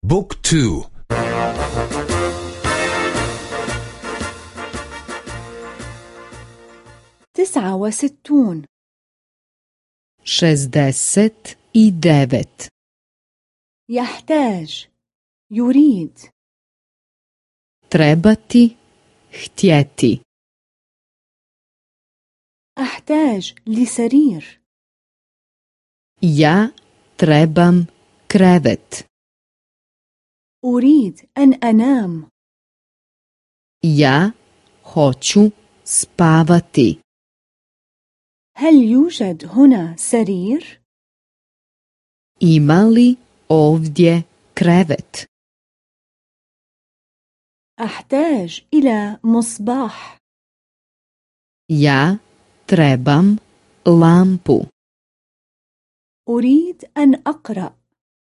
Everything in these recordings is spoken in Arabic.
بوك تو. 69 69 يحتاج يريد trebati htjeti أحتاج لسرير ja trebam krevet أريد أن أنام ja hoću spavati هل يوجد هنا سرير؟ ima li ovdje krevet أحتاج إلى مصباح ja trebam lampu أريد أن أقرأ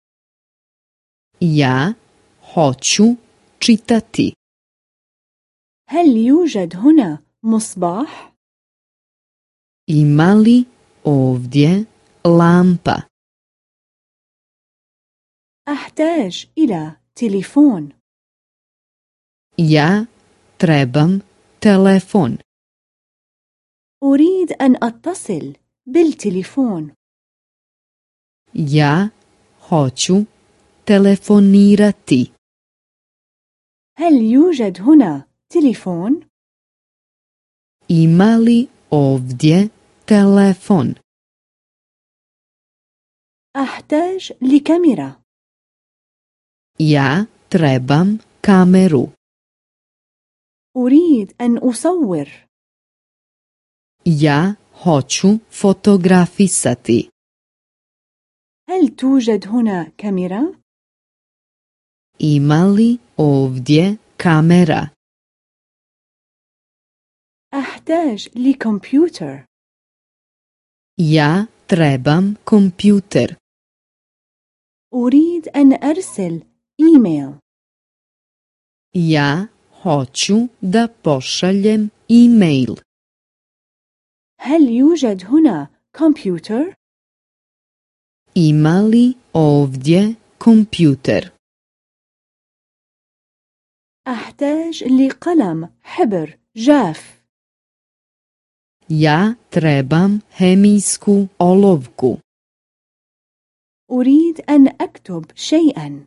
ja hoću čitati هل يوجد هنا مصباح؟ ima li ovdje lampa أحتاج إلى تليفون ja trebam telefon أريد أن أتصل بالتليفون ja hoću telefonirati هل يوجد هنا تليفون؟ ima li ovdje telefon أحتاج لكاميرا ja trebam kameru أريد أن أصور ja hoću fotografisati هل توجد هنا كاميرا؟ ima li ovdje kamera أحتاج لكمبيوتر ja trebam kompjuter أريد أن أرسل إيميل ja hoću da pošaljem e-mail هل يوجد هنا كمبيوتر؟ ima li ovdje kompjuter أحتاج لقلم حبر جاف ja trebam hemijsku olovku أريد أن أكتب شيئا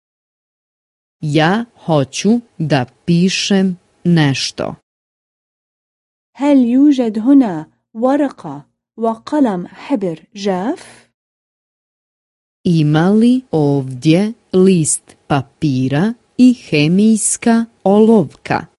ja hoću da pišem nešto هل يوجد هنا ورقة وقلم حبر جاف؟ ima li ovdje list papira i hemijska olovka